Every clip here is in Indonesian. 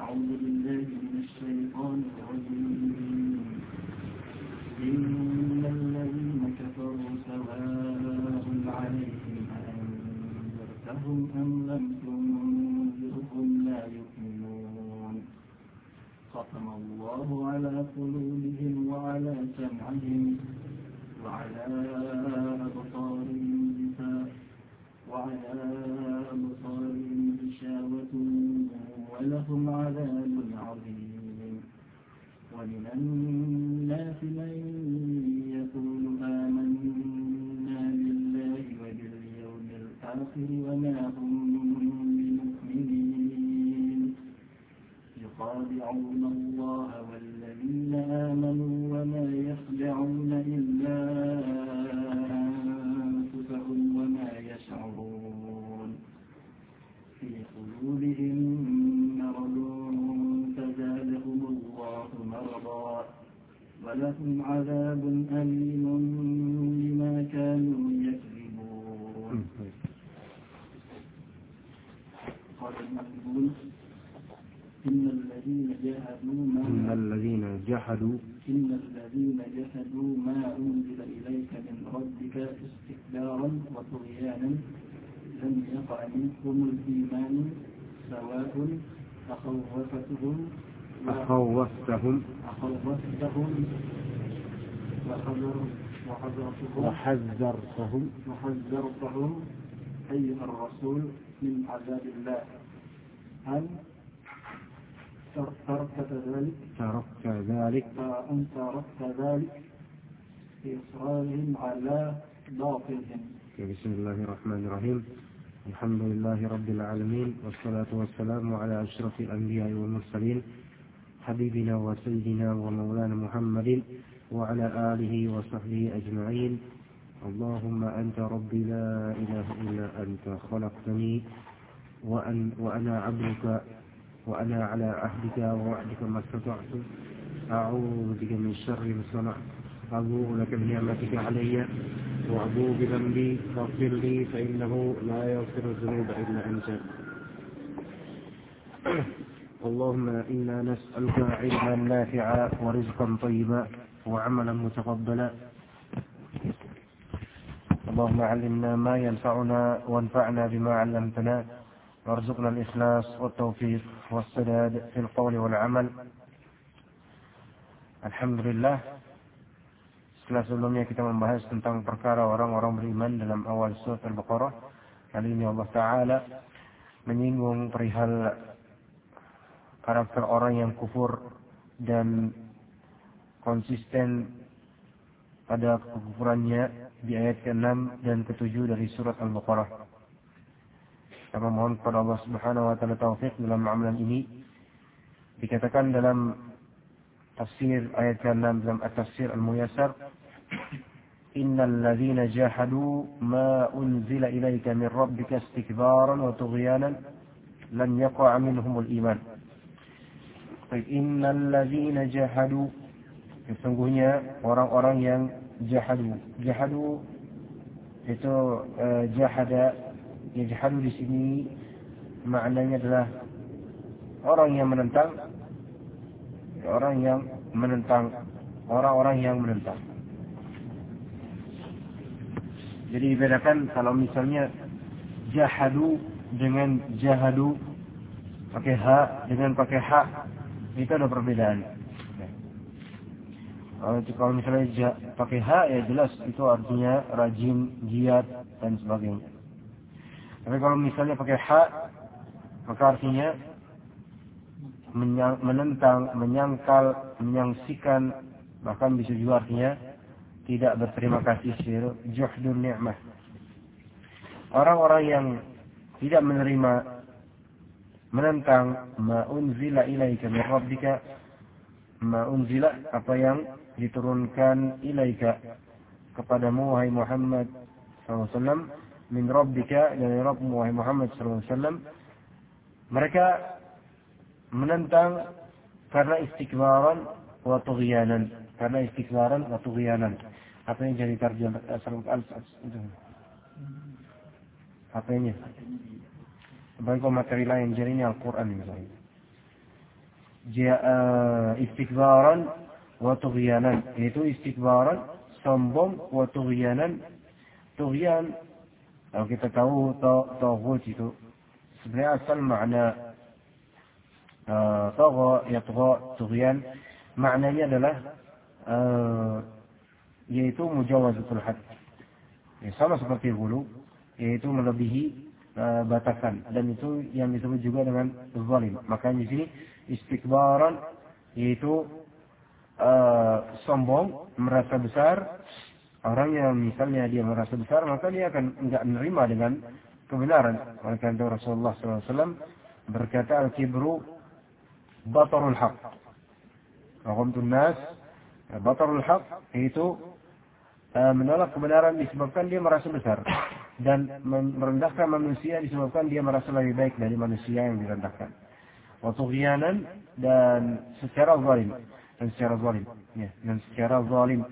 أعوذ بالله من الشيطان الرجيم. إن الذين كفروا سواء عليهم أأنذرتهم أم لم تنذرهم لا يؤمنون. ختم الله على قلوبهم وعلى سمعهم وعلى أبصارهم غشاوة ولهم عذاب عظيم. ومن الناس من يقول آمنا بالله وباليوم الآخر وما هم بمؤمنين يخادعون الله والذين آمنوا وما يخدعون إلا أنفسهم وما يشعرون. في قلوبهم مرض فزادهم الله مرضا ولهم عذاب أليم بما كانوا يكذبون. قال المحبون إن الذين جحدوا ما أنزل إليك من ربك استكبارا وطغيانا لم يقع منهم الإيمان سواء أخوفتهم وحذرتهم أيها الرسول من عذاب الله هل تركت ذلك في إصرارهم على باطلهم. بسم الله الرحمن الرحيم. الحمد لله رب العالمين والصلاة والسلام على أشرف الأنبياء والمرسلين حبيبنا وسيدنا ومولانا محمد وعلى آله وصحبه أجمعين. اللهم أنت ربي لا إله إلا أنت خلقتني وأنا عبدك وأنا على عهدك ووعدك ما استطعت أعوذ بك من شر ما صنعت أبوء لك بنعمتك علي وأبوء بذنبي فاغفر لي فإنه لا يغفر الذنوب إلا أنت. اللهم إنا نسألك علما نافعا ورزقا طيبا وعملا متقبلا. اللهم علمنا ما ينفعنا وانفعنا بما علمتنا وارزقنا الإخلاص والتوفيق والسداد في القول والعمل. Alhamdulillah, setelah sebelumnya kita membahas tentang perkara orang-orang beriman dalam awal surat Al-Baqarah, kali ini Allah Ta'ala menyinggung perihal karakter orang yang kufur dan konsisten pada kekufurannya di ayat ke-6 dan ke-7 dari surat Al-Baqarah. Kita memohon kepada Allah Subhanahu wa Ta'ala taufik dalam amalan ini. Dikatakan dalam tafsir ayat ke-6 dalam at-tafsir al-muyassar, innal ladzina jahadu ma unzila ilaika min rabbika istikbaran wa tughyanan lan yaqa'a minhumul iman. Innal ladzina jahadu, sesungguhnya orang-orang yang jahadu itu jahada. Yajhadu di sini maknanya adalah orang yang menentang, orang-orang yang menentang. Jadi dibedakan kalau misalnya jahadu dengan jahadu pakai ha dengan pakai ha, itu ada perbedaan. Kalau misalnya pakai ha ya jelas itu artinya rajin, giat dan sebagainya. Tapi kalau misalnya pakai ha, maka artinya menentang, menyangkal, menyangsikan, bahkan bisa juga artinya tidak berterima kasih, juhdun ni'mah. Orang-orang yang tidak menerima, menentang ma unzila ilaika min rabbika, ma unzila apa yang diturunkan ilaika kepadamu wahai Muhammad SAW, min rabbika, dari Rabbmu wahai Muhammad SAW. Mereka menentang karena istikbaran wa tughyanan. Apa yang jadi terjemah asal apa ini? Sebagai materi lain, jadi ini Al-Quran misalnya. istikbaran wa tughyanan, yaitu istikbaran sombong, wa tughyanan tughyan. Kalau kita tahu taghut itu sebenarnya asal makna tagha yatgha tughyan maknanya adalah yaitu mujawazatul had. Ya, sama seperti ghulu, yaitu melebihi batasan, dan itu yang disebut juga dengan zalim. Makanya di sini istikbaran yaitu sombong, merasa besar. Orang yang misalnya dia merasa besar, maka dia akan enggak menerima dengan kebenaran. Maka Rasulullah SAW berkata, al-kibru batarul haq. Ghamtun nas batarul haq, yaitu menolak kebenaran disebabkan dia merasa besar, dan merendahkan manusia disebabkan dia merasa lebih baik dari manusia yang direndahkan. Wa tughyanan, dan secara zalim, dan secara zalim.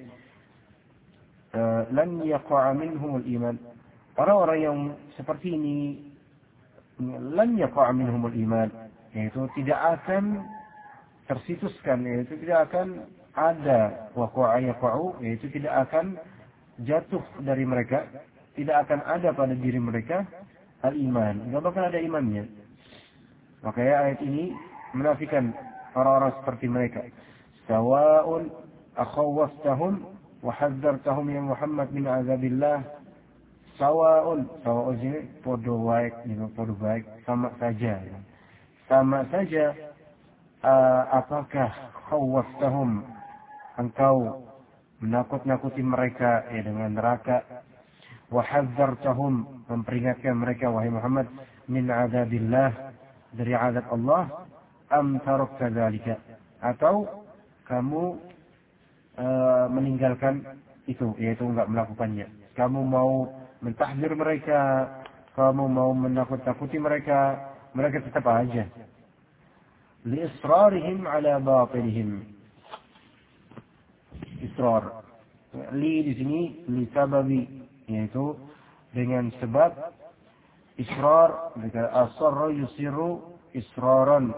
Lan yaqa'a minhum al-iman. Orang-orang yang seperti ini lan yaqa'a minhum al-iman, yaitu tidak akan tersituskan, yaitu tidak akan ada waqa'a yaqa'u, yaitu tidak akan jatuh dari mereka, tidak akan ada pada diri mereka al-iman, tidak bakal ada imannya. Makanya ayat ini menafikan orang-orang seperti mereka. Sawa'un akhawwaftahum wa hadzartahum ya Muhammad min azabillah. Sawa'un ini podo baik, sama saja. Sama saja, apakah khawwaftahum, engkau menakut-nakuti mereka dengan neraka, wa hadzartahum, memperingatkan mereka wahai Muhammad, min azabillah, dari azab Allah, am tarakta dzalika, atau kamu meninggalkan itu, yaitu enggak melakukannya. Kamu mau mentahzir mereka, kamu mau menakut-nakuti mereka, mereka tetap aja. Li israrihim ala batilihim. Israr. Li di sini li sababi, yaitu dengan sebab israr. Asarra yusiru israran,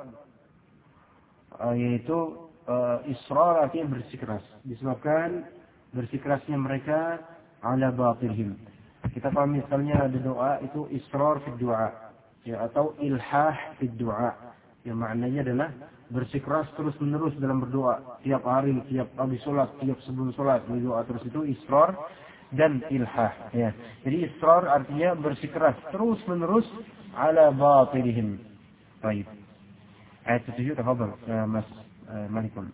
yaitu israr artinya bersikeras, disebabkan bersikerasnya mereka ala batilihim. Kita paham misalnya ada doa itu israr fi doa, ya, atau ilhah fi doa, yang maknanya adalah bersikeras terus menerus dalam berdoa, tiap hari, tiap habis sholat, tiap sebelum sholat berdoa terus, itu israr dan ilhah, ya. Jadi israr artinya bersikeras terus menerus ala batilihim. Baik. Ayat 7, tafadhal Mas Malikun.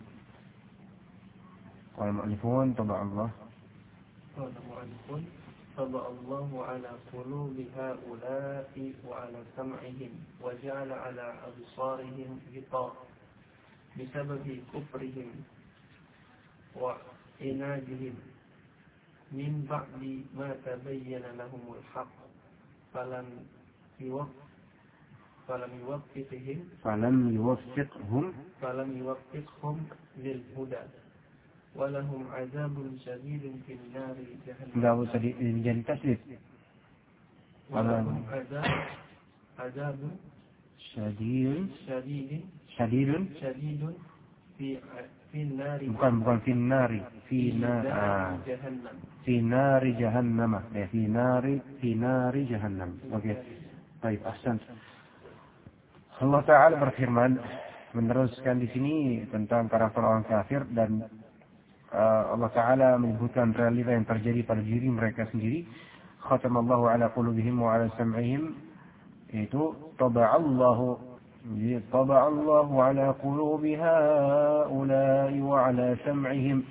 Wal mu'allifun taba Allah. Wal mu'allifun taba Allahu ala qulubi haula'i wa ala sam'ihim wa ja'ala ala absarihim ghitar bisababi kufrihim wa inadihim min ba'di ma tabayyana lahumul haqq falam yuwaffiqhum lil huda walahum azabun syadidun fil nari jahannam. Enggak usah jadi tasdid. Walahum azabun syadidun fi nari, bukan fi nari, fi nari jahannam, ya, fi nari jahannam. Oke. Baik, ahsan. Allah Ta'ala berfirman, meneruskan di sini tentang para orang kafir, dan Allah Ta'ala menyebutkan realita yang terjadi pada diri mereka sendiri. Khatamallahu ala qulubihim wa ala sam'ihim, itu taba'allahu ala qulubi ha'ulai wa ala sam'ihim.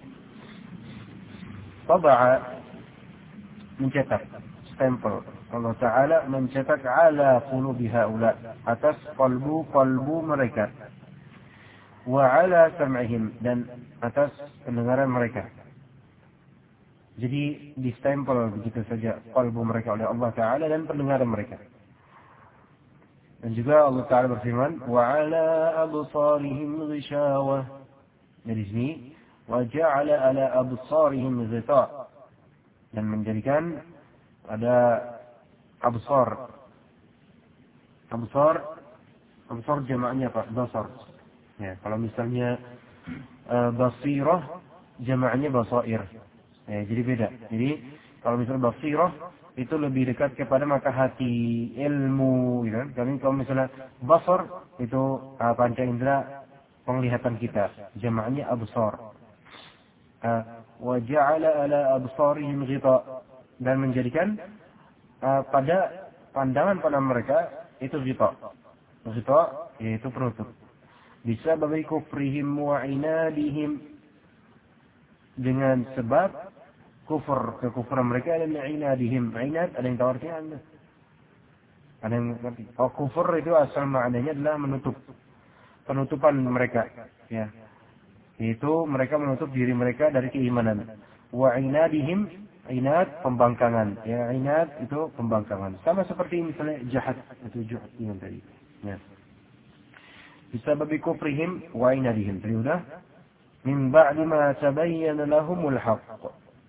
Taba'a, mencetak, stempel. Allah Ta'ala mencetak ala qulubi haula, atas qalbu mereka, wa ala sam'ihim, dan atas pendengaran mereka. Jadi distempel begitu saja qalbu mereka oleh Allah Ta'ala dan pendengaran mereka. Dan juga Allah Ta'ala berfirman, wa ala absarihim ghishawah. Dari sini wa ja'ala ala absarihim ghita, dan menjadikan ada absar jamaknya apa? Basar. Ya, kalau misalnya basirah jamaknya basair. Ya, jadi beda. Jadi kalau misalnya basirah itu lebih dekat kepada mata hati, ilmu, gitu kan. Tapi kalau misalnya basar itu panca indera penglihatan kita, jamaknya absar. Wa ja'ala ala absarihim ghita, dan menjadikan pada pandangan mereka itu ghita. Ghita yaitu penutup. Bisa bagi kufrihim wa inadihim, dengan sebab kekufuran mereka, dan inadihim. Inad ada yang tahu artinya Anda? Ada yang ngerti? Oh, kufur itu asal maknanya adalah menutup. Penutupan mereka, ya. Itu mereka menutup diri mereka dari keimanan. Wa inadihim, inad pembangkangan. Ya, inad itu pembangkangan. Sama seperti misalnya jahat, itu juhud yang tadi. Ya. Bisa bagi kufrihim wa inadihim. Tadi udah. Min ba'di ma tabayyana lahumul haqq.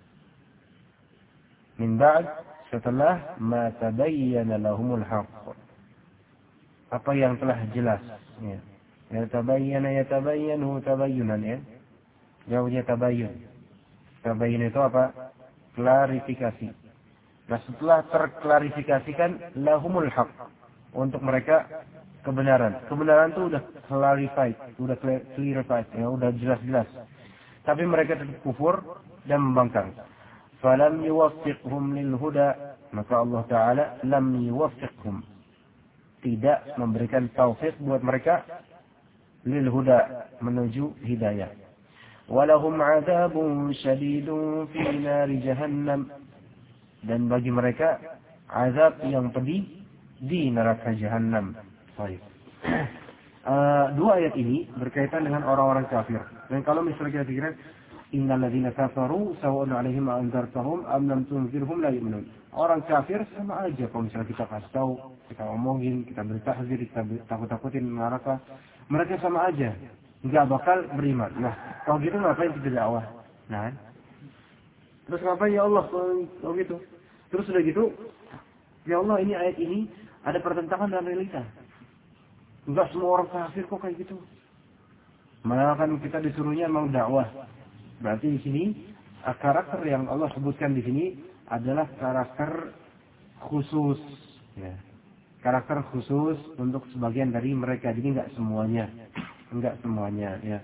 Min ba'd, setelah ma tabayyana lahumul haqq. Apa yang telah jelas. Ya. Yatabayyanu tabayyunan, ya. Jauhnya tabayyun. Tabayyun itu apa? Klarifikasi. Nah, setelah terklarifikasikan lahumul haqq, untuk mereka kebenaran. Kebenaran itu udah clarified, udah clarified, ya, udah jelas-jelas. Tapi mereka tetap kufur dan membangkang. Falam yuwaffiqhum lil huda, maka Allah Ta'ala lam yuwaffiqhum, tidak memberikan taufik buat mereka lil huda, menuju hidayah. Walahum 'adzabun syadidun fi nari jahannam, dan bagi mereka azab yang pedih di neraka jahannam. Baik. Dua ayat ini berkaitan dengan orang-orang kafir. Dan kalau misalnya kita pikirkan, innal ladzina kafaru sawa'un 'alaihim anzartahum am lam tunzirhum la yu'minun. Orang kafir sama aja kalau misalnya kita kasih tahu, kita omongin, kita beri tahzir, kita takut-takutin neraka, mereka sama aja, enggak bakal beriman. Nah, kalau gitu ngapain kita dakwah? Nah, terus ngapain ya Allah kalau gitu? Terus sudah gitu, ya Allah, ini ayat ini ada pertentangan dengan realita. Enggak semua orang kafir kok kayak gitu. Malah kan kita disuruhnya memang dakwah. Berarti di sini karakter yang Allah sebutkan di sini adalah karakter khusus, ya. Karakter khusus untuk sebagian dari mereka. Jadi enggak semuanya, ya.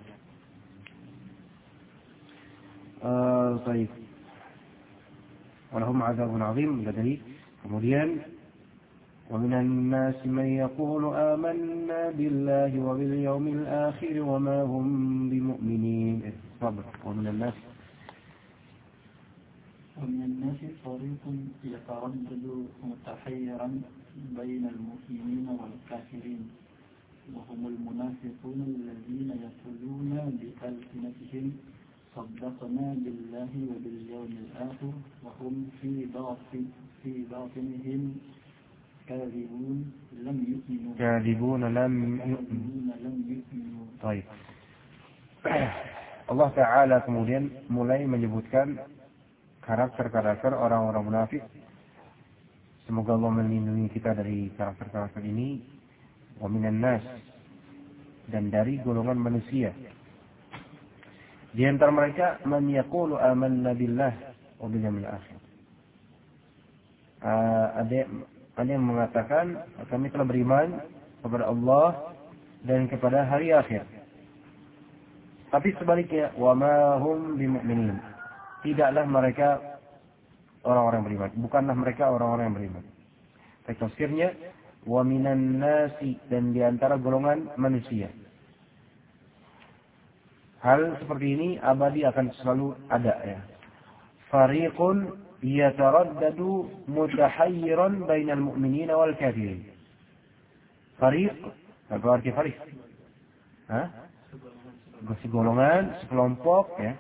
Baik. Walahum 'adzabun 'adzim, jadi kemudian ومن الناس من يقول آمنا بالله وباليوم الآخر وما هم بمؤمنين. ومن الناس فريق يتردد متحيرا بين المؤمنين والكافرين، وهم المنافقون الذين يقولون بألسنتهم صدقنا بالله وباليوم الآخر وهم في باطنهم كاذبون لم يؤمنوا. طيب. Allah Ta'ala kemudian mulai menyebutkan karakter-karakter orang-orang munafik. Semoga Allah melindungi kita dari karakter-karakter ini. Wa minan nas, dan dari golongan manusia. Di antara mereka man yaqulu amanna billah wa bil yawmil akhir. Ada yang mengatakan kami telah beriman kepada Allah dan kepada hari akhir. Tapi sebaliknya, wa ma hum bimu'minin, tidaklah mereka orang-orang beriman. Bukanlah mereka orang-orang yang beriman. Tafsirnya, wa minan nasi, dan di antara golongan manusia. Hal seperti ini abadi akan selalu ada, ya. Fariqun yataraddadu mutahayyiran bainal mu'minina wal kafirin. Fariq, apa arti fariq? Segolongan, sekelompok, ya.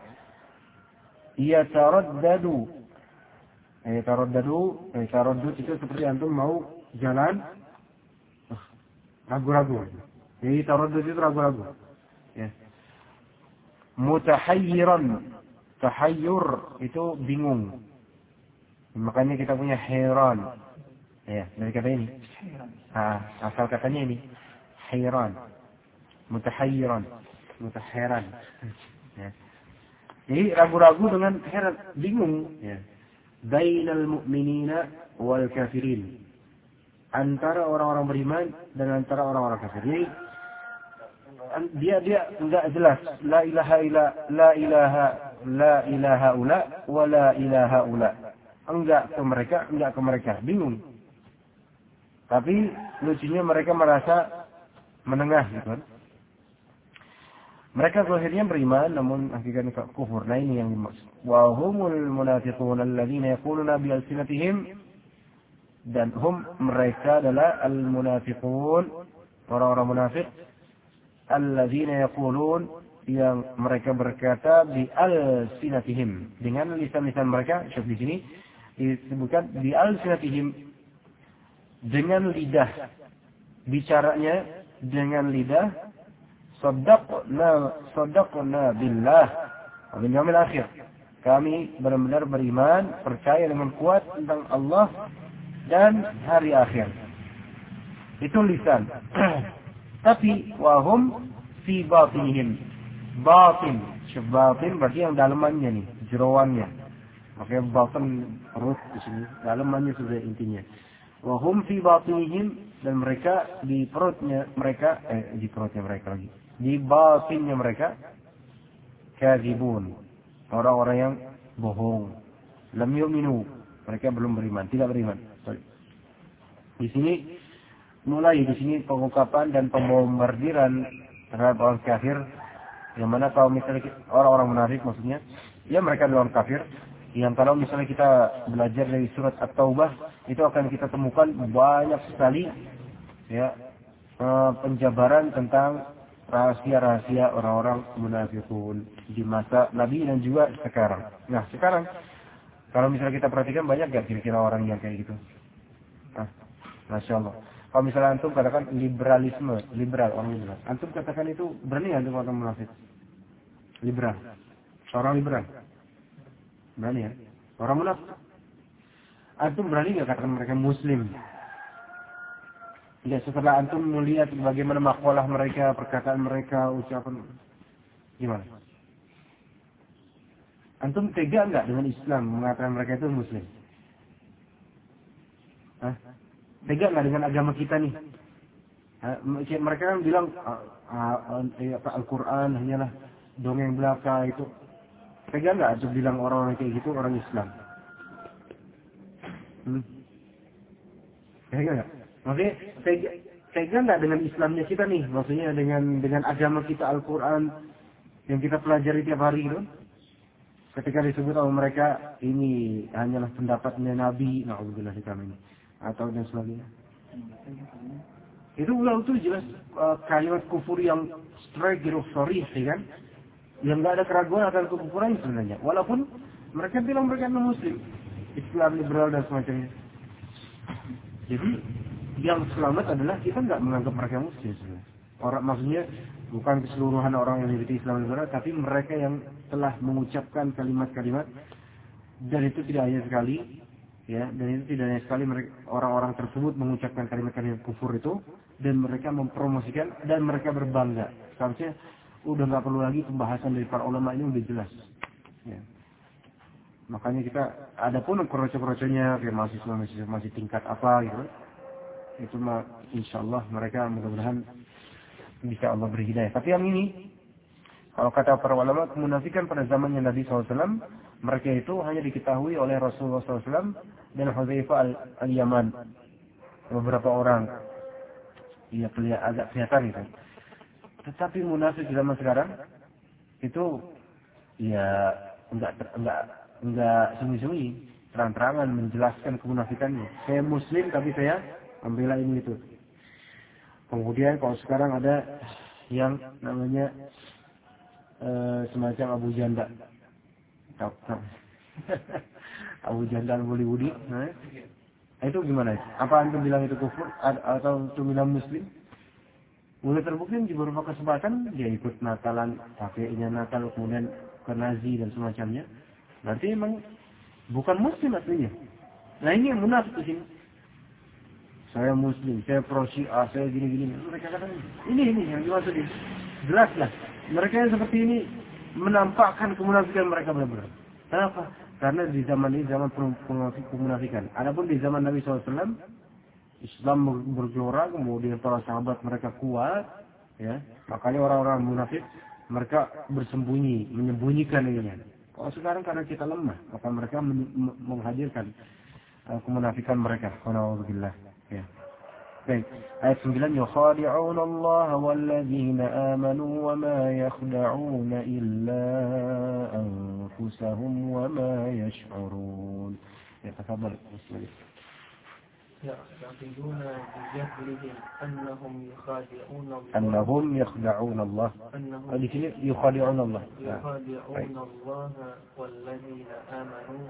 Yataraddadu itu seperti antum mau jalan ragu-ragu. Jadi taraddud itu ragu-ragu. Ya. Mutahayyiran, tahayyur itu bingung. Makanya kita punya hairan. Ya, dari kata ini. Asal katanya ini hairan. mutahayyiran. Ya. Jadi ragu-ragu dengan heran, bingung. Ya. Bainal mu'minina wal kafirin. Antara orang-orang beriman dan antara orang-orang kafir. Jadi dia enggak jelas. La ilaha ula wa la ilaha ula. Enggak ke mereka, bingung. Tapi lucunya mereka merasa menengah gitu kan. Mereka zahirnya beriman namun hakikatnya kufur. Nah ini yang dimaksud. Wa humul munafiqun alladziina yaquluna bi alsinatihim, dan mereka adalah al-munafiqun, orang-orang munafik, alladziina yaqulun, yang mereka berkata bi alsinatihim, dengan lisan-lisan mereka. Syuf di sini disebutkan bi alsinatihim, dengan lidah, bicaranya dengan lidah. Saddaqna billah wa bil yaumil akhir. Kami benar-benar beriman, percaya dengan kuat tentang Allah dan hari akhir. Itu lisan. Tapi wahum fi batinihim. Batin berarti yang dalamannya nih, jeroannya. Makanya batin perut di sini, dalamannya sudah intinya. Wahum fi batinihim, dan mereka di perutnya mereka lagi. Di batinnya mereka kadzibun, orang-orang yang bohong. Lam yu'minu, mereka belum beriman, tidak beriman. Di sini pengungkapan dan pembombardiran terhadap orang kafir, yang mana kalau misalnya orang-orang munafik maksudnya, ya mereka adalah orang kafir, yang kalau misalnya kita belajar dari surat At-Taubah, itu akan kita temukan banyak sekali ya penjabaran tentang rahasia-rahasia orang-orang munafikun di masa Nabi dan juga sekarang. Nah, sekarang kalau misalnya kita perhatikan, banyak gak kira-kira orang yang kayak gitu? Masya Allah. Kalau misalnya antum katakan liberal, orang liberal, antum katakan itu berani antum orang munafik? Liberal, seorang liberal, berani ya? Orang munafik, antum berani gak katakan mereka muslim? Ya, setelah antum melihat bagaimana makalah mereka, perkataan mereka, ucapan, gimana? Antum tega enggak dengan Islam mengatakan mereka itu muslim? Tega enggak dengan agama kita nih? Mereka kan bilang Al-Quran hanyalah dongeng belaka itu. Tega enggak antum bilang orang-orang kayak gitu orang Islam? Tega enggak? Maksudnya tega enggak dengan Islamnya kita nih? Maksudnya dengan agama kita Al-Quran yang kita pelajari tiap hari itu. Ketika disebut oleh mereka ini hanyalah pendapatnya Nabi, na'udzubillah ini, atau dan sebagainya. Itu jelas kalimat kufur yang straight gitu, sorry, kan? Yang enggak ada keraguan akan kekufuran sebenarnya. Walaupun mereka bilang mereka non-Muslim, Islam liberal dan semacamnya. Jadi yang selamat adalah kita enggak menganggap mereka muslim sebenarnya. Orang maksudnya bukan keseluruhan orang yang mengikuti Islam liberal, tapi mereka yang telah mengucapkan kalimat-kalimat, dan itu tidak hanya sekali, ya, dan itu tidak hanya sekali mereka, orang-orang tersebut mengucapkan kalimat-kalimat kufur itu, dan mereka mempromosikan dan mereka berbangga. Seharusnya udah nggak perlu lagi pembahasan dari para ulama, ini udah jelas. Ya. Makanya kita, ada pun kroco-kroconya, kayak mahasiswa masih tingkat apa gitu. Itu mah insyaallah mereka mudah-mudahan bisa Allah beri hidayah. Tapi yang ini, kalau kata para ulama, kemunafikan pada zamannya Nabi SAW, mereka itu hanya diketahui oleh Rasulullah SAW dan Hudzaifah al-Yaman. Beberapa orang, ya agak kelihatan gitu. Tetapi munafik zaman sekarang itu, ya enggak sembunyi-sembunyi, terang-terangan menjelaskan kemunafikannya. Saya Muslim tapi saya membela ini itu. Kemudian kalau sekarang ada yang namanya semacam Abu Janda. Abu Janda Bollywoodi. Nah, itu gimana? Apa antum bilang itu kufur atau antum bilang muslim? Mulai terbukti di beberapa kesempatan dia ikut Natalan, pakainya Natal, kemudian ke Nazi dan semacamnya. Berarti memang bukan muslim aslinya. Nah ini yang munafik di sini. Saya muslim, saya pro Syiah, saya gini-gini. Mereka katakan ini yang dimaksud ini. Jelaslah mereka yang seperti ini menampakkan kemunafikan mereka benar-benar. Kenapa? Karena di zaman ini zaman kemunafikan. Adapun di zaman Nabi SAW, Islam bergelora, kemudian para sahabat mereka kuat, ya. Makanya orang-orang munafik mereka bersembunyi, menyembunyikan ininya. Kalau sekarang karena kita lemah, maka mereka menghadirkan kemunafikan mereka. Alhamdulillah. Ya. Baik. Ayat 9, yukhadi'una Allah walladzina amanu wa ma yakhda'una illa anfusahum wa ma yash'urun. Ya, tafadhal. Bismillah. يعتقدون بجهلهم أنهم يخدعون الله يخادعون الله الله والذين آمنوا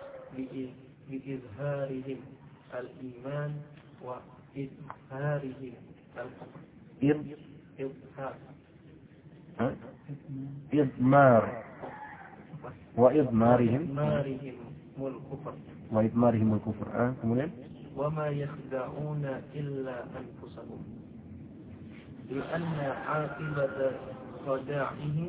بإظهارهم الإيمان وإظهارهم الكفر. إضمار وإضمارهم الكفر. Kemudian وما يخدعون إلا أنفسهم لأن عاقبة خداعهم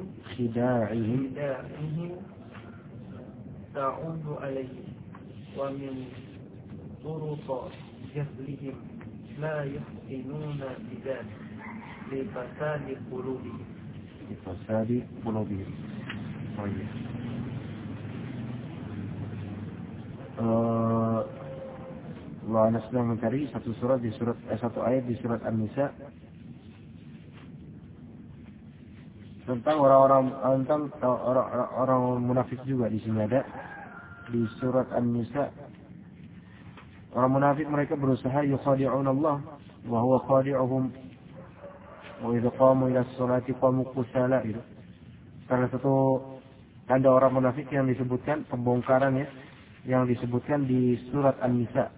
تعود عليهم ومن طرق جهلهم لا يحسنون بذلك لفساد قلوبهم. Allah sedang mencari satu ayat di surat An-Nisa tentang orang munafik juga. Di sini ada di surat An-Nisa, orang munafik mereka berusaha yukhadi'un Allah wa huwa khadi'uhum wa idza qamu ila sholati qamu kusala. Itu salah satu tanda orang munafik yang disebutkan, pembongkaran ya, yang disebutkan di surat An-Nisa.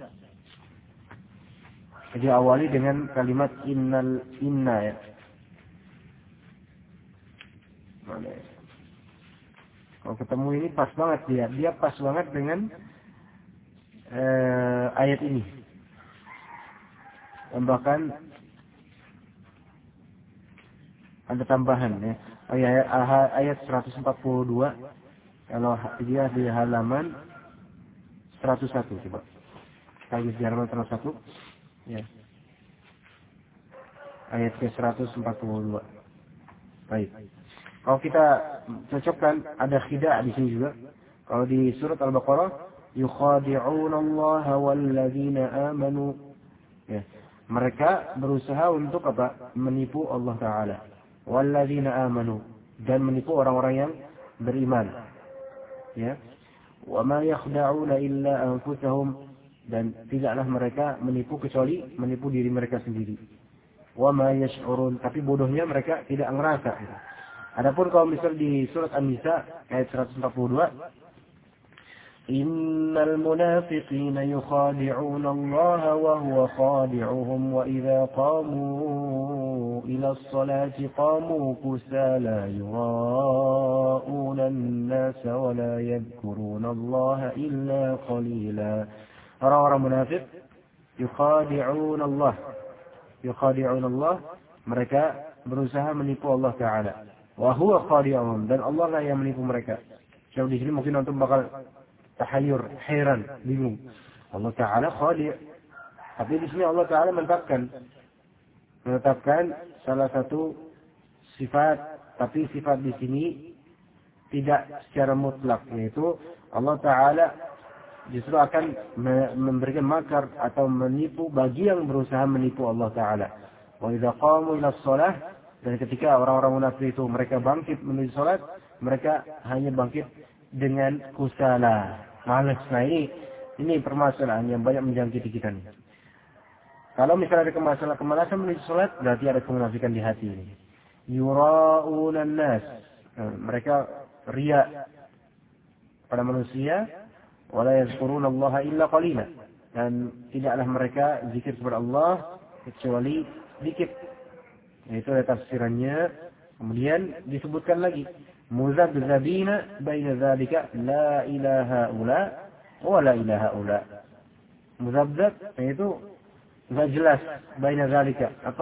Jadi awali dengan kalimat inna ya. Kalau ketemu ini pas banget dia pas banget dengan ayat ini. Dan bahkan ada tambahan ya. Ayat 142 kalau dia di halaman 101 coba. Lagi di halaman 101. Ya. Ayat ke-142. Baik. Kalau kita cocokkan ada khida' di sini juga. Kalau di surat Al-Baqarah, yukhadi'una Allah walladzina amanu. Ya. Mereka berusaha untuk apa? Menipu Allah Ta'ala. Walladzina amanu. Dan menipu orang-orang yang beriman. Ya. Wa ma yakhda'una illa anfusahum. Dan tidaklah mereka menipu kecuali menipu diri mereka sendiri. Wa ma yash'urun, tapi bodohnya mereka tidak ngerasa. Adapun kalau misal di surat An-Nisa ayat 142, innal munafiqina yukhadi'una Allah wa huwa khadi'uhum wa idza qamu ila as-salati qamu kusala yura'una an-nasa wa la yadhkuruna Allah illa qalila. Orang-orang munafik yukhadi'un Allah. Mereka berusaha menipu Allah Ta'ala. Wa huwa khadi'un, dan Allah lah yang menipu mereka. Jadi di sini mungkin antum bakal tahayyur, heran, bingung. Allah Ta'ala khadi'. Tapi di sini Allah Ta'ala menetapkan salah satu sifat, tapi sifat di sini tidak secara mutlak, yaitu Allah Ta'ala justru akan memberikan makar atau menipu bagi yang berusaha menipu Allah Ta'ala. Wa idza qamu ila shalah, dan ketika orang-orang munafik itu mereka bangkit menuju salat, mereka hanya bangkit dengan kusala, malas. Nah ini permasalahan yang banyak menjangkiti kita nih. Kalau misalnya ada kemalasan menuju salat, berarti ada kemunafikan di hati ini. Yura'una an-nas, mereka riya pada manusia. Wala yazkuruna Allah illa qalila, dan tidaklah mereka zikir kepada Allah kecuali sedikit. Itu ada tafsirannya. Kemudian disebutkan lagi muzabzabina baina dzalika la ilaha ula wa la ilaha ula. Muzabzab itu enggak jelas baina dzalika, apa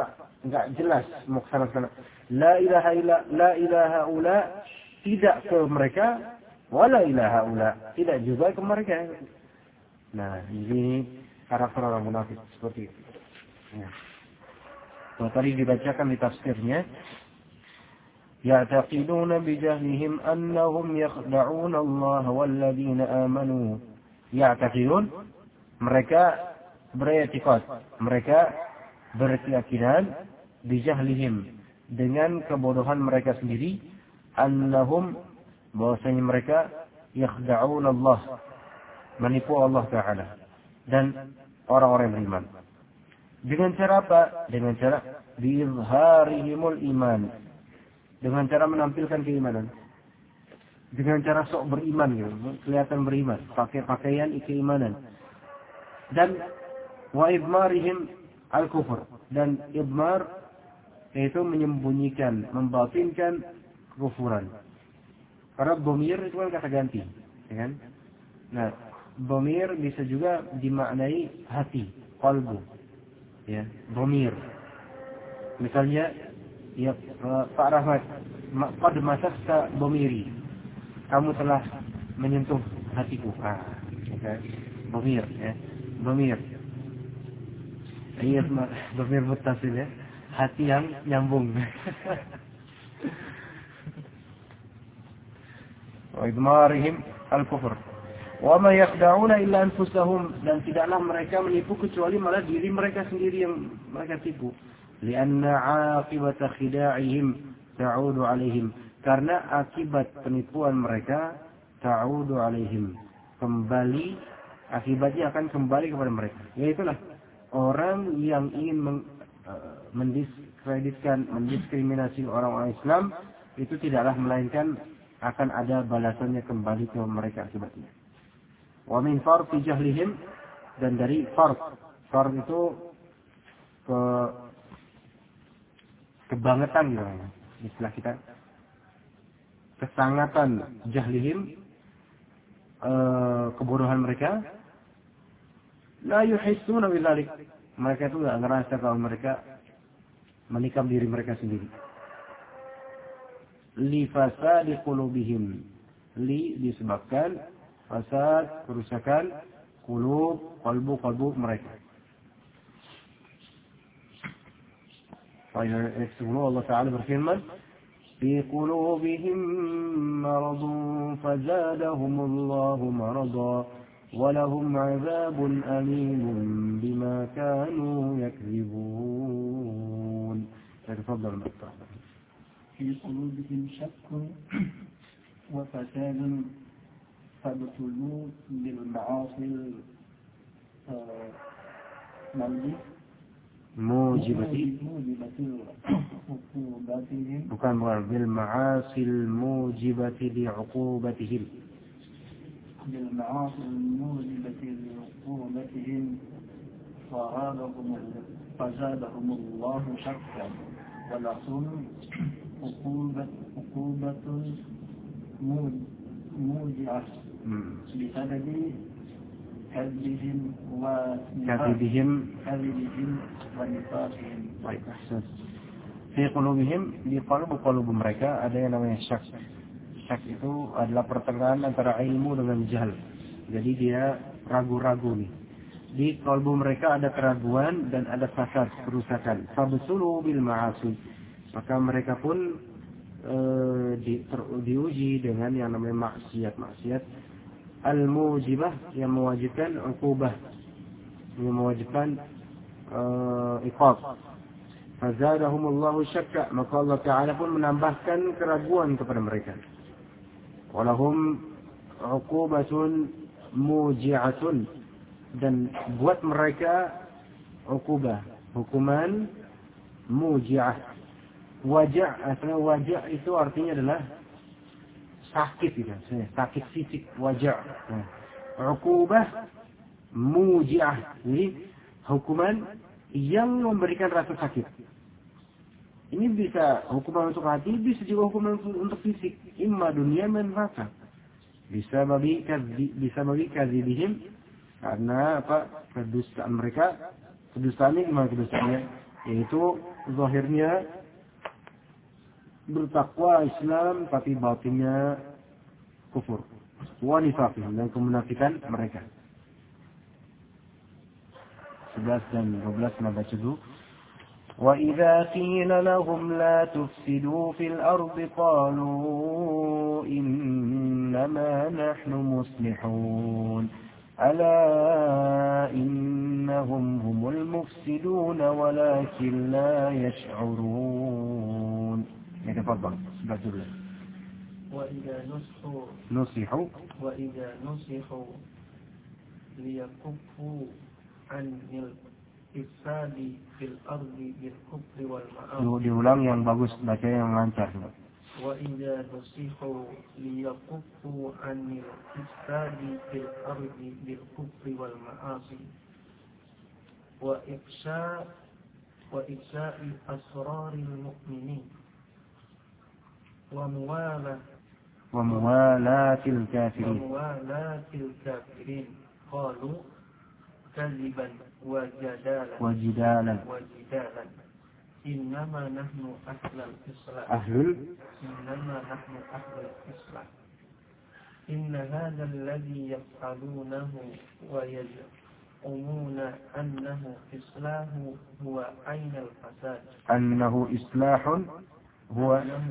enggak jelas mau ke sana. La ilaha ula tidak ke mereka, wala ilaha ula tidak juga ke mereka. Nah, ini karakter orang munafik seperti itu. Ya. Nah, tadi dibacakan di tafsirnya, ya'taqiduna bijahlihim annahum yakhda'una Allah walladzina amanu. Ya'taqidun, mereka beretikad, mereka berkeyakinan bijahlihim, dengan kebodohan mereka sendiri, annahum, bahwasanya mereka yakhda'una Allah, menipu Allah Ta'ala dan orang-orang yang beriman. Dengan cara apa? Dengan cara biizharihimul iman, dengan cara menampilkan keimanan, dengan cara sok beriman gitu, kelihatan beriman, pakai pakaian keimanan. Dan wa idmarihim al-kufur, dan idmar yaitu menyembunyikan, membatinkan kekufuran. Karena dhamir itu kan kata ganti, ya kan? Nah, dhamir bisa juga dimaknai hati, qalbu. Ya, dhamir. Misalnya, ya Pak Rahmat, qad masasta dhamiri. Kamu telah menyentuh hatiku. Okay. Dhamir, ya. Dhamir. Iya, dhamir muttasil ya. Hati yang nyambung. Wa idmarihim al-kufr. Wa ma yakhda'una illa anfusahum, dan tidaklah mereka menipu kecuali malah diri mereka sendiri yang mereka tipu. Lianna 'aqibata khida'ihim ta'udu 'alaihim, karena akibat penipuan mereka ta'udu 'alaihim, kembali, akibatnya akan kembali kepada mereka. Yaitulah orang yang ingin mendiskriminasi orang-orang Islam, itu tidaklah melainkan akan ada balasannya kembali ke mereka akibatnya. Wa min farti jahlihim, dan dari fard itu kebangetan gitu, istilah kita, kesangatan jahlihim, kebodohan mereka. La yuhissuna bidzalik, mereka itu enggak ngerasa kalau mereka menikam diri mereka sendiri. Li fasadi qulubihim, li disebabkan fasad, kerusakan, qalbu mereka. Allah Ta'ala berfirman, fi qulubihim maradun fazadahumullahu marada wa lahum 'adzabun alimun bima kanu yakzibun. Tafadhal Dr. في قلوبهم شك وفساد فابتلوا بالمعاصي bukan bil ma'asil mujibati li'uqubatihim, bil ma'asil mujibati li'uqubatihim فزادهم الله شكا ولهم عقوبة موجعة بسبب كذبهم ونفاقهم. Baik, ahsan. Fi qulubihim, di qalbu mereka ada yang namanya syak. Syak itu adalah pertengahan antara ilmu dengan jahal. Jadi dia ragu-ragu nih. Di qalbu mereka ada keraguan dan ada fasad, kerusakan. Fabsulu bil ma'asi. Maka mereka pun diuji dengan yang namanya maksiat al-mujibah, yang mewajibkan uqubah, yang mewajibkan iqab. Fazadahumullahu syakka, maka Allah Ta'ala pun menambahkan keraguan kepada mereka. Walahum uqubatun muji'atun, dan buat mereka uqubah, hukuman muji'ah. Asalnya wajah itu artinya adalah sakit gitu, sakit fisik, wajah. Uqubah muji'ah, jadi hukuman yang memberikan rasa sakit. Ini bisa hukuman untuk hati, bisa juga hukuman untuk fisik, imma dunia dan neraka. Bisa bagi kadzibihim, karena apa? Kedustaan mereka. Kedustaannya gimana kedustaannya? Yaitu zahirnya bertakwa Islam tapi batinnya kufur. Wa nifaqihim, dan kemunafikan mereka. 11 dan 12 membaca dulu. وَإِذَا قِيلَ لَهُمْ لَا تُفْسِدُوا فِي الْأَرْضِ قَالُوا إِنَّمَا نَحْنُ مُصْلِحُونَ أَلَا إِنَّهُمْ هُمُ الْمُفْسِدُونَ وَلَكِنْ لَا يَشْعُرُونَ. تفضل. وَإِذَا نُصِحُوا لِيَكُفُّوا عَنِ الْإِفْسَادِ فِي الْأَرْضِ بِالْكُفْرِ وَالْمَعَاصِي. Diulang yang bagus, baca yang lancar. وَإِذَا نُصِحُوا لِيَكُفُّوا عَنِ الْإِفْسَادِ فِي الْأَرْضِ بِالْكُفْرِ وَالْمَعَاصِي وَإِفْشَاءِ أَسْرَارِ الْمُؤْمِنِينَ وموالاة الكافرين قالوا كذبا وجدالا إنما نحن أهل الإصلاح إن هذا الذي يفعلونه ويزعمون أنه إصلاح هو عين الفساد هو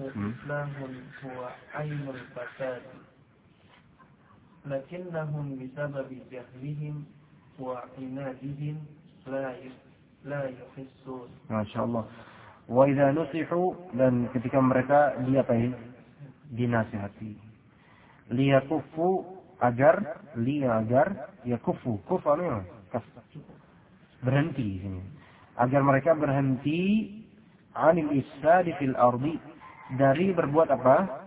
عين الفساد لكنهم بسبب جهلهم وعنادهم لا يحسون. Masya Allah. Wa idza nusihu, dan ketika mereka dinasihati. Liyakufu agar yakufu berhenti sini. Agar mereka berhenti anil ifsadi fil ardi, dari berbuat apa?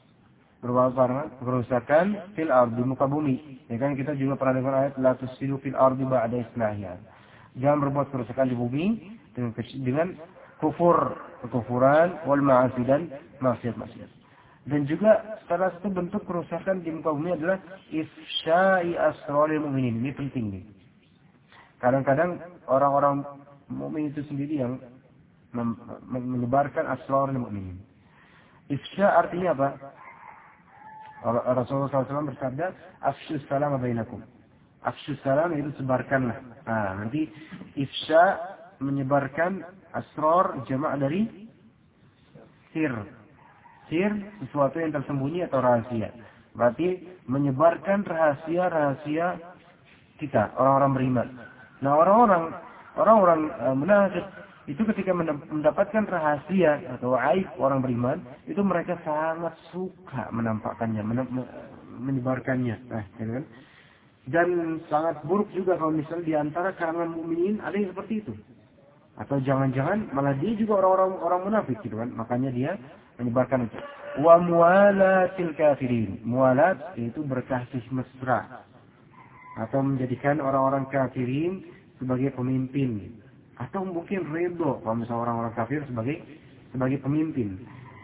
Kerusakan fil ardi, muka bumi. Ya kan, kita juga pernah dengar ayat la tusidu fil ardi ba'da islahiha. Jangan berbuat kerusakan di bumi dengan kekufuran wal ma'asi, dan maksiat. Dan juga salah satu bentuk kerusakan di muka bumi adalah ifsya'i asraril mu'minin. Ini penting nih. Kadang-kadang orang-orang mukmin itu sendiri yang menyebarkan asrarul mu'minin. Ifsya artinya apa? Rasulullah SAW bersabda, afshus salam bainakum. Afshus salam itu sebarkanlah. Nanti ifsya menyebarkan asrar, jamak dari sir. Sir sesuatu yang tersembunyi atau rahasia. Berarti menyebarkan rahasia-rahasia kita, orang-orang beriman. Nah, orang-orang munafik itu ketika mendapatkan rahasia atau aib orang beriman, itu mereka sangat suka menampakkannya, menyebarkannya. Kan? Dan sangat buruk juga kalau misalnya di antara kalangan mukminin ada yang seperti itu. Atau jangan-jangan malah dia juga orang munafik gitu kan. Makanya dia menyebarkan itu. Wa muwalatil kafirin. Muwalat itu berkasih mesra. Atau menjadikan orang-orang kafirin sebagai pemimpin. Atau mungkin ridho kalau misalnya orang-orang kafir sebagai pemimpin.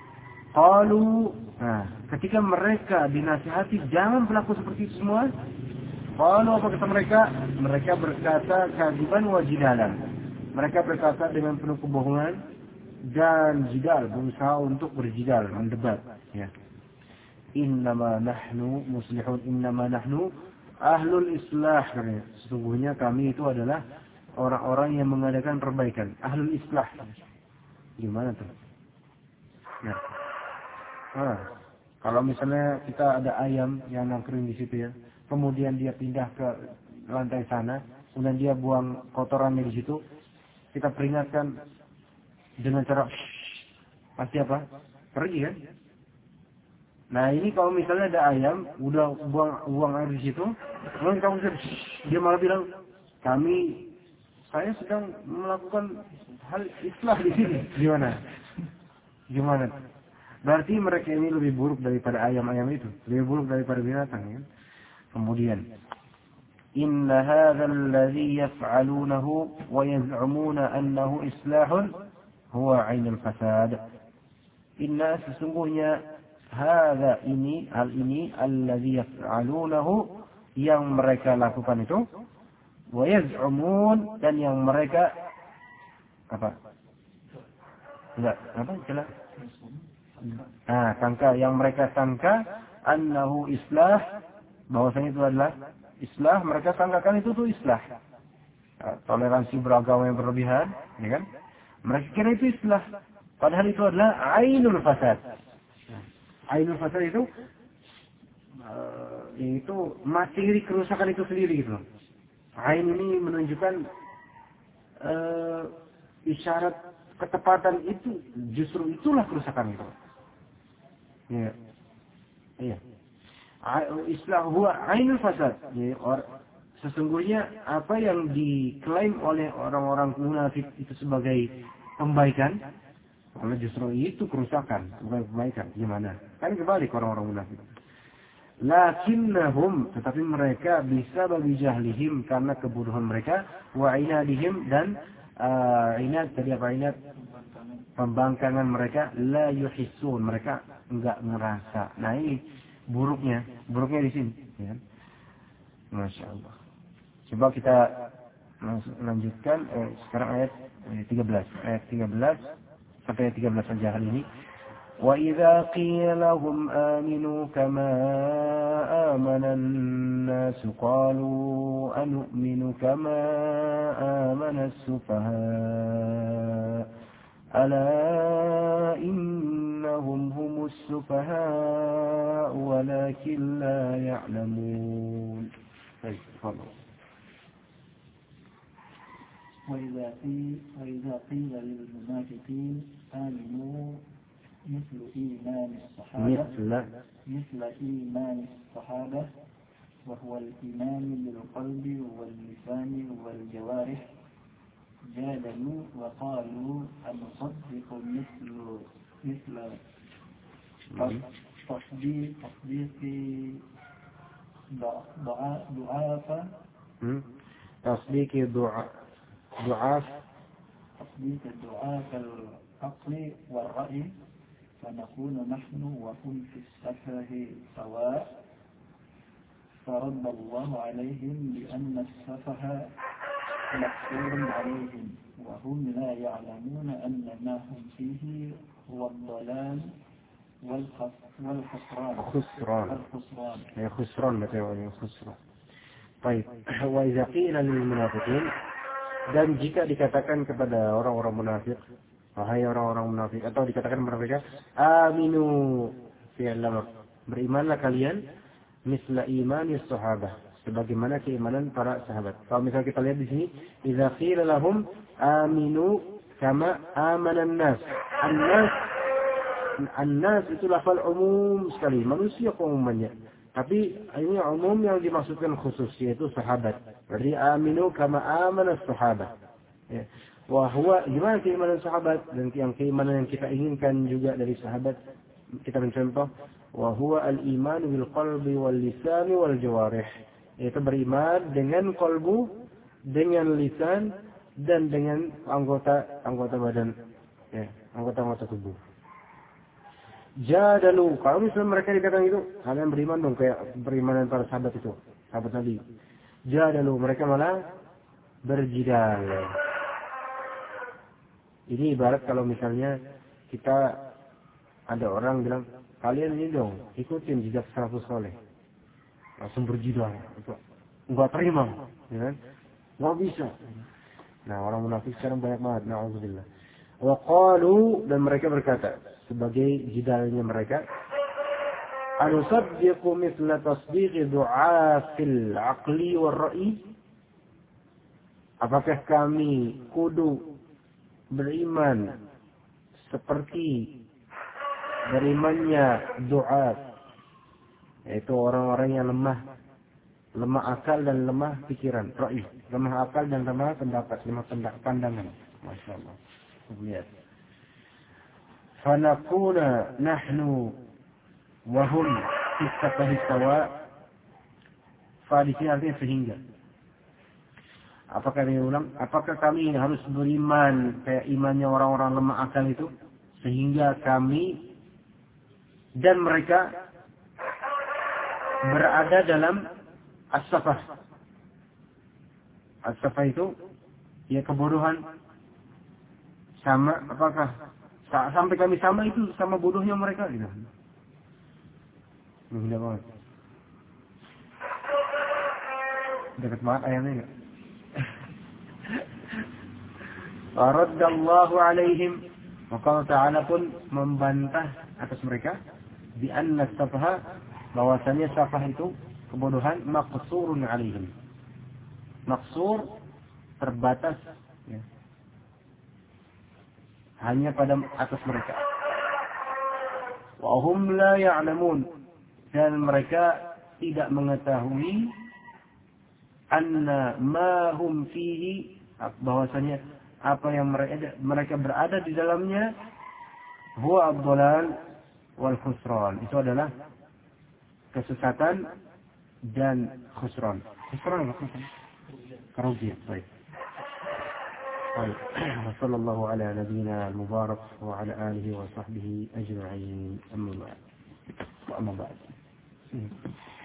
Ketika mereka dinasihati jangan berlaku seperti itu semua. Apa kata mereka? Mereka berkata kadziban wa jidalan. Mereka berkata dengan penuh kebohongan dan jidal, berusaha untuk berjidal, mendebat. Ya. Innama nahnu muslihun, innama nahnu ahlul islah. Sesungguhnya kami itu adalah orang-orang yang mengadakan perbaikan, ahlul islah. Gimana tuh? Nah. Kalau misalnya kita ada ayam yang nangkring di situ ya, kemudian dia pindah ke lantai sana, kemudian dia buang kotorannya di situ, kita peringatkan dengan cara pasti apa? Pergi kan? Nah, ini kalau misalnya ada ayam udah buang air di situ, kemudian kamu dia malah bilang, saya sedang melakukan hal islah di sini. Gimana? Berarti mereka ini lebih buruk daripada ayam-ayam itu, lebih buruk daripada binatang ya. Kemudian, inna hadzal ladzi yaf'alunahu wa yaz'umuna annahu islahun huwa 'ainul fasad. Inna, sesungguhnya, hadza ini, hal ini, alladzi yaf'alunahu, yang mereka lakukan itu, wa yaz'umun, dan yang mereka Enggak, apa istilah? Sangka yang mereka sangka annahu islah, bahwasanya itu adalah islah, mereka sangkakan itu tuh islah. Toleransi beragama yang berlebihan, ya kan? Mereka kira itu islah, padahal itu adalah ainul fasad. Ainul fasad itu materi kerusakan itu sendiri gitu. Ain ini menunjukkan isyarat ketepatan itu, justru itulah kerusakan itu. Ya. Iya. Islah huwa ainul fasad. Ya, sesungguhnya apa yang diklaim oleh orang-orang munafik itu sebagai kebaikan, karena justru itu kerusakan, bukan kebaikan. Gimana? Kan kebalik orang-orang munafik. Lakinnahum, tetapi mereka bisa bagi jahlihim, karena kebodohan mereka, wa inadihim, dan inad, tadi apa inad? Pembangkangan mereka, la yuhissun, mereka enggak ngerasa. Nah ini buruknya di sini. Ya. Masya Allah. Coba kita lanjutkan sekarang ayat 13 sampai ayat 13 saja hari ini. Wa idza qila lahum aminu kama amana an-nas qalu anu'minu kama amana as-sufaha ala innahum humus sufaha walakin la ya'lamun. Baik, وإذا قيل للمنافقين آمنوا مثل إيمان الصحابة وهو الإيمان بالقلب واللسان والجوارح جادلوا وقالوا أنصدق مثل تصديق ضعاف العقل والرأي فنكون نحن وهم في السفه سواء فرد الله عليهم بأن السفه مقصور عليهم وهم لا يعلمون أن ما هم فيه هو الضلال والخسران. Baik, wa idza qila lil munafiqin, dan jika dikatakan kepada orang-orang munafik, wahai orang-orang munafik, atau dikatakan kepada mereka, aminu fi Allah, berimanlah kalian misla imani sahabah, sebagaimana keimanan para sahabat. Kalau misalnya kita lihat di sini, idza qila lahum aminu kama amana an-nas. An-nas itu lafal umum sekali, manusia umumnya. Tapi ini umum yang dimaksudkan khusus, yaitu sahabat. Berarti aminu kama amana sahabat. Ya. Wahwa, gimana keimanan sahabat? Dan yang keimanan yang kita inginkan juga dari sahabat, kita mencontoh, wahwa al-iman bil qalbi wal lisani wal jawarih. Yaitu beriman dengan kalbu, dengan lisan, dan dengan anggota badan, ya, anggota tubuh. Jadalu, kalau misalnya mereka dikatakan itu, kalian beriman dong kayak berimanan para sahabat itu, sahabat Nabi. Jadalu, mereka malah berjidal. Ini ibarat kalau misalnya kita ada orang bilang, kalian ini dong ikutin jejak salafus saleh, langsung berjidal, enggak terima, ya kan? Enggak bisa. Nah, orang munafik sekarang banyak banget, na'udzubillah. Wa qalu, dan mereka berkata sebagai jidalnya mereka, anusaddiqu mithla tasdiqi du'afil aqli war ra'i, apakah kami kudu beriman seperti berimannya du'af, yaitu orang-orang yang lemah akal dan lemah pikiran, ra'i, lemah akal dan lemah pendapat, lemah pandangan. Masya Allah. Lihat. Fanakuna nahnu wahum istatahi sawa. Fa di sini artinya sehingga. Apakah kami harus beriman kayak imannya orang-orang lemah akal itu, sehingga kami dan mereka berada dalam as-safah. As-safah itu ya kebodohan. Apakah Sampai kami sama itu sama bodohnya mereka gitu. Indah banget. Dekat banget ayamnya enggak? Faraddallahu alaihim. Maka Allah Ta'ala pun membantah atas mereka bi anna safaha, bahwasanya safah itu kebodohan, maqsurun alaihim. Maqsur terbatas ya. Hanya pada atas mereka. Wa hum la ya'lamun, dan mereka tidak mengetahui anna ma hum fihi, bahwasanya apa yang mereka berada di dalamnya, huwa ad-dhalal wal khusran, itu adalah kesesatan dan khusran. Khusran maksudnya kerugian. Baik. Baik. Wassallallahu ala nabiyyina al-mubarak wa ala alihi wa sahbihi ajma'in. Amma ba'd.